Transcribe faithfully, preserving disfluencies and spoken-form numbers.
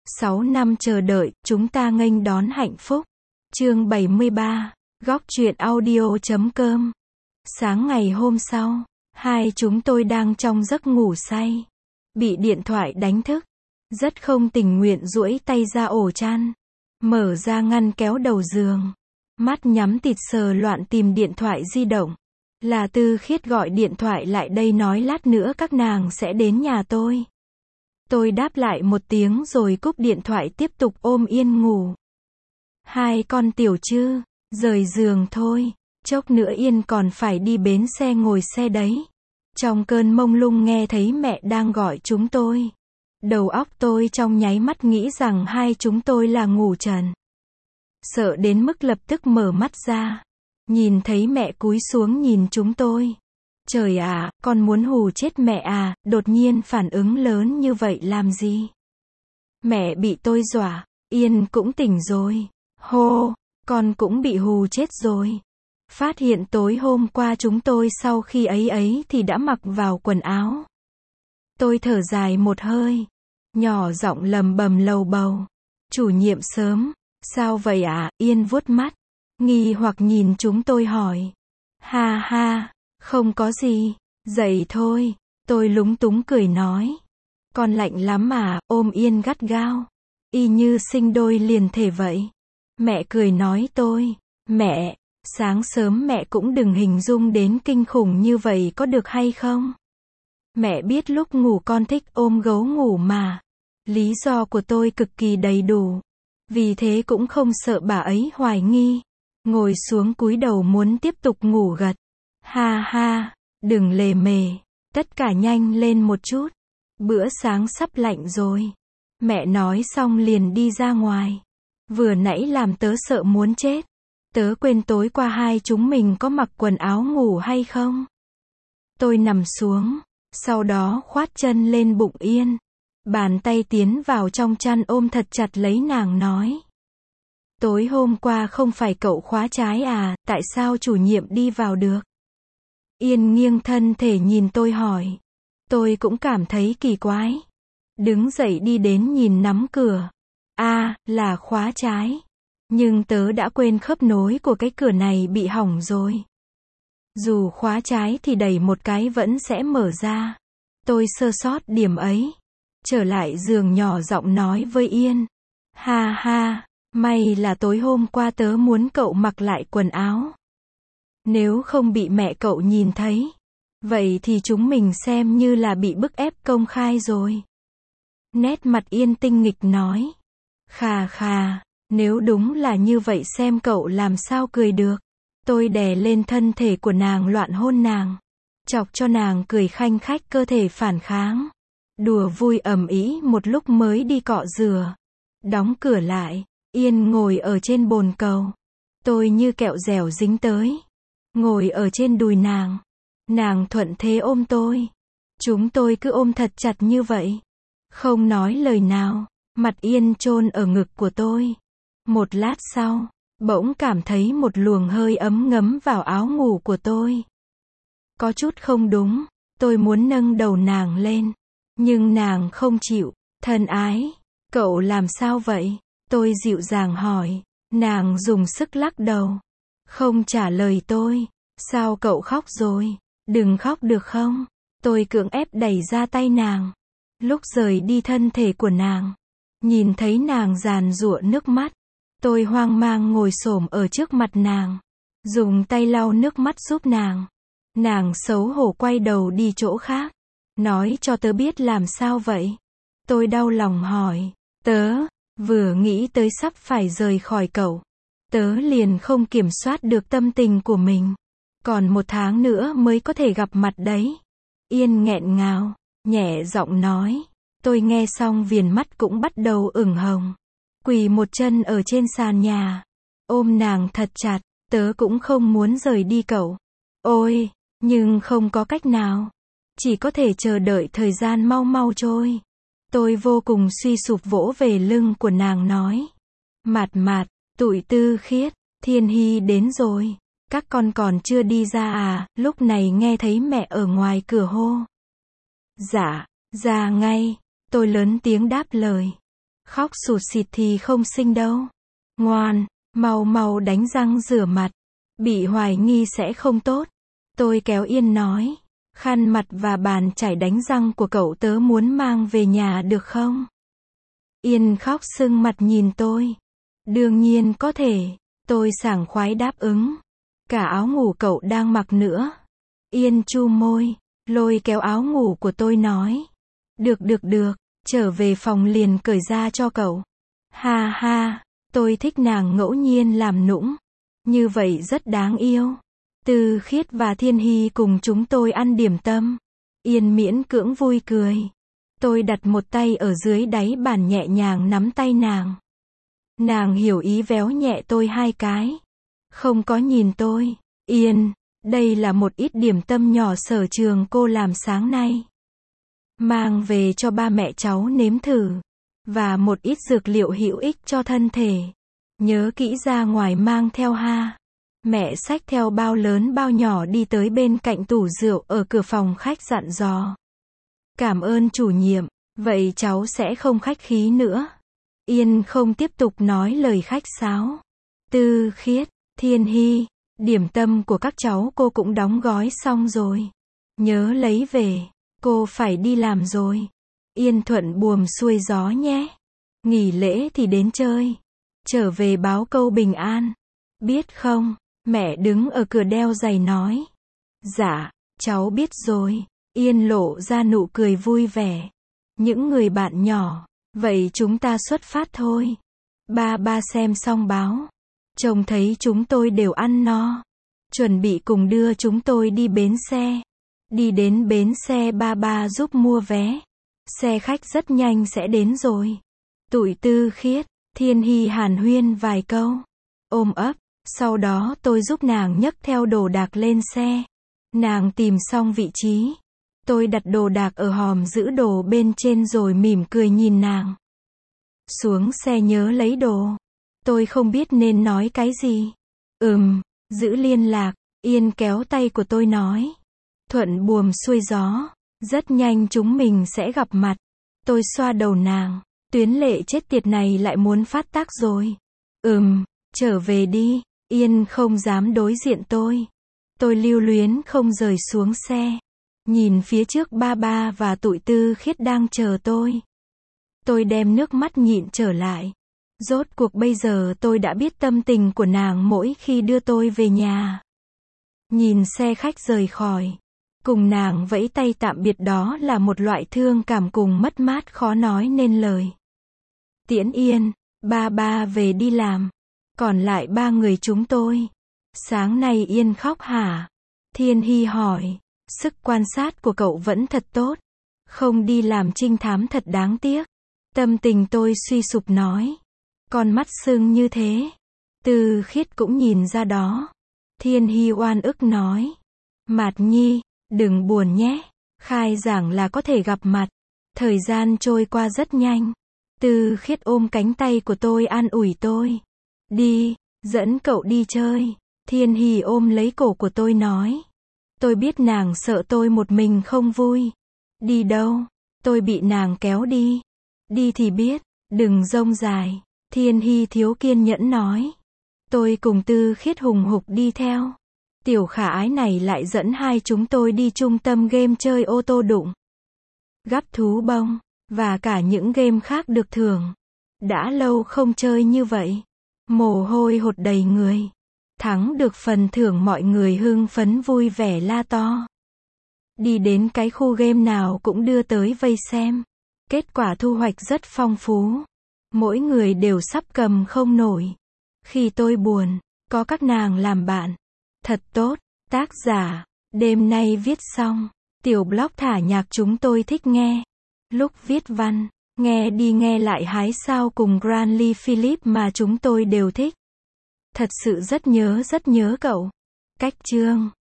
sáu năm chờ đợi, chúng ta nghênh đón hạnh phúc. Chương bảy mươi ba, góc truyện audio chấm com. Sáng ngày hôm sau, hai chúng tôi đang trong giấc ngủ say, bị điện thoại đánh thức. Rất không tình nguyện duỗi tay ra ổ chăn, mở ra ngăn kéo đầu giường, mắt nhắm tịt sờ loạn tìm điện thoại di động. Là Tư Khiết gọi điện thoại lại đây nói lát nữa các nàng sẽ đến nhà tôi. Tôi đáp lại một tiếng rồi cúp điện thoại tiếp tục ôm Yên ngủ. Hai con tiểu Trư, rời giường thôi, chốc nữa Yên còn phải đi bến xe ngồi xe đấy. Trong cơn mông lung nghe thấy mẹ đang gọi chúng tôi. Đầu óc tôi trong nháy mắt nghĩ rằng hai chúng tôi là ngủ trần. Sợ đến mức lập tức mở mắt ra. Nhìn thấy mẹ cúi xuống nhìn chúng tôi. Trời ạ, con muốn hù chết mẹ à, đột nhiên phản ứng lớn như vậy làm gì? Mẹ bị tôi dọa, Yên cũng tỉnh rồi. Hô, con cũng bị hù chết rồi. Phát hiện tối hôm qua chúng tôi sau khi ấy ấy thì đã mặc vào quần áo. Tôi thở dài một hơi, nhỏ giọng lầm bầm lầu bầu. Chủ nhiệm sớm, sao vậy ạ? À? Yên vuốt mắt, nghi hoặc nhìn chúng tôi hỏi. Ha ha, không có gì, dậy thôi. Tôi lúng túng cười nói. Con lạnh lắm mà, ôm Yên gắt gao. Y như sinh đôi liền thể vậy. Mẹ cười nói tôi, mẹ, sáng sớm mẹ cũng đừng hình dung đến kinh khủng như vậy có được hay không? Mẹ biết lúc ngủ con thích ôm gấu ngủ mà. Lý do của tôi cực kỳ đầy đủ. Vì thế cũng không sợ bà ấy hoài nghi. Ngồi xuống cúi đầu muốn tiếp tục ngủ gật. Ha ha, đừng lề mề. Tất cả nhanh lên một chút. Bữa sáng sắp lạnh rồi. Mẹ nói xong liền đi ra ngoài. Vừa nãy làm tớ sợ muốn chết. Tớ quên tối qua hai chúng mình có mặc quần áo ngủ hay không? Tôi nằm xuống. Sau đó khoát chân lên bụng Yên. Bàn tay tiến vào trong chăn ôm thật chặt lấy nàng nói. Tối hôm qua không phải cậu khóa trái à, tại sao chủ nhiệm đi vào được? Yên nghiêng thân thể nhìn tôi hỏi. Tôi cũng cảm thấy kỳ quái. Đứng dậy đi đến nhìn nắm cửa. À, là khóa trái. Nhưng tớ đã quên khớp nối của cái cửa này bị hỏng rồi. Dù khóa trái thì đẩy một cái vẫn sẽ mở ra. Tôi sơ sót điểm ấy. Trở lại giường nhỏ giọng nói với Yên. Ha ha, may là tối hôm qua tớ muốn cậu mặc lại quần áo. Nếu không bị mẹ cậu nhìn thấy. Vậy thì chúng mình xem như là bị bức ép công khai rồi. Nét mặt Yên tinh nghịch nói. Khà khà, nếu đúng là như vậy xem cậu làm sao cười được. Tôi đè lên thân thể của nàng loạn hôn nàng. Chọc cho nàng cười khanh khách cơ thể phản kháng. Đùa vui ầm ĩ một lúc mới đi cọ rửa. Đóng cửa lại, Yên ngồi ở trên bồn cầu. Tôi như kẹo dẻo dính tới. Ngồi ở trên đùi nàng. Nàng thuận thế ôm tôi. Chúng tôi cứ ôm thật chặt như vậy. Không nói lời nào. Mặt Yên chôn ở ngực của tôi. Một lát sau, bỗng cảm thấy một luồng hơi ấm ngấm vào áo ngủ của tôi. Có chút không đúng. Tôi muốn nâng đầu nàng lên. Nhưng nàng không chịu. Thân ái, cậu làm sao vậy? Tôi dịu dàng hỏi. Nàng dùng sức lắc đầu. Không trả lời tôi. Sao cậu khóc rồi? Đừng khóc được không? Tôi cưỡng ép đẩy ra tay nàng. Lúc rời đi thân thể của nàng. Nhìn thấy nàng giàn giụa nước mắt. Tôi hoang mang ngồi xổm ở trước mặt nàng. Dùng tay lau nước mắt giúp nàng. Nàng xấu hổ quay đầu đi chỗ khác. Nói cho tớ biết làm sao vậy? Tôi đau lòng hỏi. Tớ, vừa nghĩ tới sắp phải rời khỏi cậu. Tớ liền không kiểm soát được tâm tình của mình. Còn một tháng nữa mới có thể gặp mặt đấy. Yên nghẹn ngào, nhẹ giọng nói. Tôi nghe xong viền mắt cũng bắt đầu ửng hồng. Quỳ một chân ở trên sàn nhà. Ôm nàng thật chặt. Tớ cũng không muốn rời đi cậu. Ôi, nhưng không có cách nào. Chỉ có thể chờ đợi thời gian mau mau trôi. Tôi vô cùng suy sụp vỗ về lưng của nàng nói. Mạt mạt, tụi Tư Khiết, Thiên Hy đến rồi. Các con còn chưa đi ra à? Lúc này nghe thấy mẹ ở ngoài cửa hô. Dạ, ra ngay. Tôi lớn tiếng đáp lời. Khóc sụt sịt thì không xinh đâu. Ngoan, mau mau đánh răng rửa mặt. Bị hoài nghi sẽ không tốt. Tôi kéo Yên nói. Khăn mặt và bàn chải đánh răng của cậu tớ muốn mang về nhà được không? Yên khóc sưng mặt nhìn tôi. Đương nhiên có thể. Tôi sảng khoái đáp ứng. Cả áo ngủ cậu đang mặc nữa. Yên chu môi, lôi kéo áo ngủ của tôi nói. Được được được, trở về phòng liền cởi ra cho cậu. Ha ha, tôi thích nàng ngẫu nhiên làm nũng. Như vậy rất đáng yêu. Tư Khiết và Thiên Hy cùng chúng tôi ăn điểm tâm. Yên miễn cưỡng vui cười. Tôi đặt một tay ở dưới đáy bàn nhẹ nhàng nắm tay nàng. Nàng hiểu ý véo nhẹ tôi hai cái. Không có nhìn tôi. Yên, đây là một ít điểm tâm nhỏ sở trường cô làm sáng nay. Mang về cho ba mẹ cháu nếm thử. Và một ít dược liệu hữu ích cho thân thể. Nhớ kỹ ra ngoài mang theo ha. Mẹ xách theo bao lớn bao nhỏ đi tới bên cạnh tủ rượu ở cửa phòng khách dặn dò. Cảm ơn chủ nhiệm, vậy cháu sẽ không khách khí nữa. Yên không tiếp tục nói lời khách sáo. Tư Khiết, Thiên Hy, điểm tâm của các cháu cô cũng đóng gói xong rồi. Nhớ lấy về, cô phải đi làm rồi. Yên thuận buồm xuôi gió nhé. Nghỉ lễ thì đến chơi. Trở về báo câu bình an. Biết không? Mẹ đứng ở cửa đeo giày nói. Dạ, cháu biết rồi. Yên lộ ra nụ cười vui vẻ. Những người bạn nhỏ, vậy chúng ta xuất phát thôi. Ba ba xem xong báo. Trông thấy chúng tôi đều ăn no. Chuẩn bị cùng đưa chúng tôi đi bến xe. Đi đến bến xe ba ba giúp mua vé. Xe khách rất nhanh sẽ đến rồi. Tụi Tư Khiết, Thiên Hy hàn huyên vài câu. Ôm ấp. Sau đó tôi giúp nàng nhấc theo đồ đạc lên xe. Nàng tìm xong vị trí. Tôi đặt đồ đạc ở hòm giữ đồ bên trên rồi mỉm cười nhìn nàng. Xuống xe nhớ lấy đồ. Tôi không biết nên nói cái gì. Ừm, giữ liên lạc. Yên kéo tay của tôi nói. Thuận buồm xuôi gió. Rất nhanh chúng mình sẽ gặp mặt. Tôi xoa đầu nàng. Tuyến lệ chết tiệt này lại muốn phát tác rồi. Ừm, trở về đi. Yên không dám đối diện tôi. Tôi lưu luyến không rời xuống xe. Nhìn phía trước ba ba và tụi Tư Khiết đang chờ tôi. Tôi đem nước mắt nhịn trở lại. Rốt cuộc bây giờ tôi đã biết tâm tình của nàng mỗi khi đưa tôi về nhà. Nhìn xe khách rời khỏi. Cùng nàng vẫy tay tạm biệt đó là một loại thương cảm cùng mất mát khó nói nên lời. Tiễn Yên, ba ba về đi làm. Còn lại ba người chúng tôi. Sáng nay Yên khóc hả? Thiên Hy hỏi. Sức quan sát của cậu vẫn thật tốt. Không đi làm trinh thám thật đáng tiếc. Tâm tình tôi suy sụp nói. Con mắt sưng như thế. Tư Khiết cũng nhìn ra đó. Thiên Hy oan ức nói. Mạt Nhi, đừng buồn nhé. Khai giảng là có thể gặp mặt. Thời gian trôi qua rất nhanh. Tư Khiết ôm cánh tay của tôi an ủi tôi. Đi, dẫn cậu đi chơi. Thiên Hy ôm lấy cổ của tôi nói. Tôi biết nàng sợ tôi một mình không vui. Đi đâu? Tôi bị nàng kéo đi. Đi thì biết, đừng rông dài. Thiên Hy thiếu kiên nhẫn nói. Tôi cùng Tư Khiết hùng hục đi theo. Tiểu khả ái này lại dẫn hai chúng tôi đi trung tâm game chơi ô tô đụng. Gắp thú bông, và cả những game khác được thưởng. Đã lâu không chơi như vậy. Mồ hôi hột đầy người. Thắng được phần thưởng mọi người hưng phấn vui vẻ la to. Đi đến cái khu game nào cũng đưa tới vây xem. Kết quả thu hoạch rất phong phú. Mỗi người đều sắp cầm không nổi. Khi tôi buồn, có các nàng làm bạn. Thật tốt. Tác giả, đêm nay viết xong. Tiểu blog thả nhạc chúng tôi thích nghe. Lúc viết văn, nghe đi nghe lại hái sao cùng Granly Philip mà chúng tôi đều thích. Thật sự rất nhớ rất nhớ cậu. Cách chương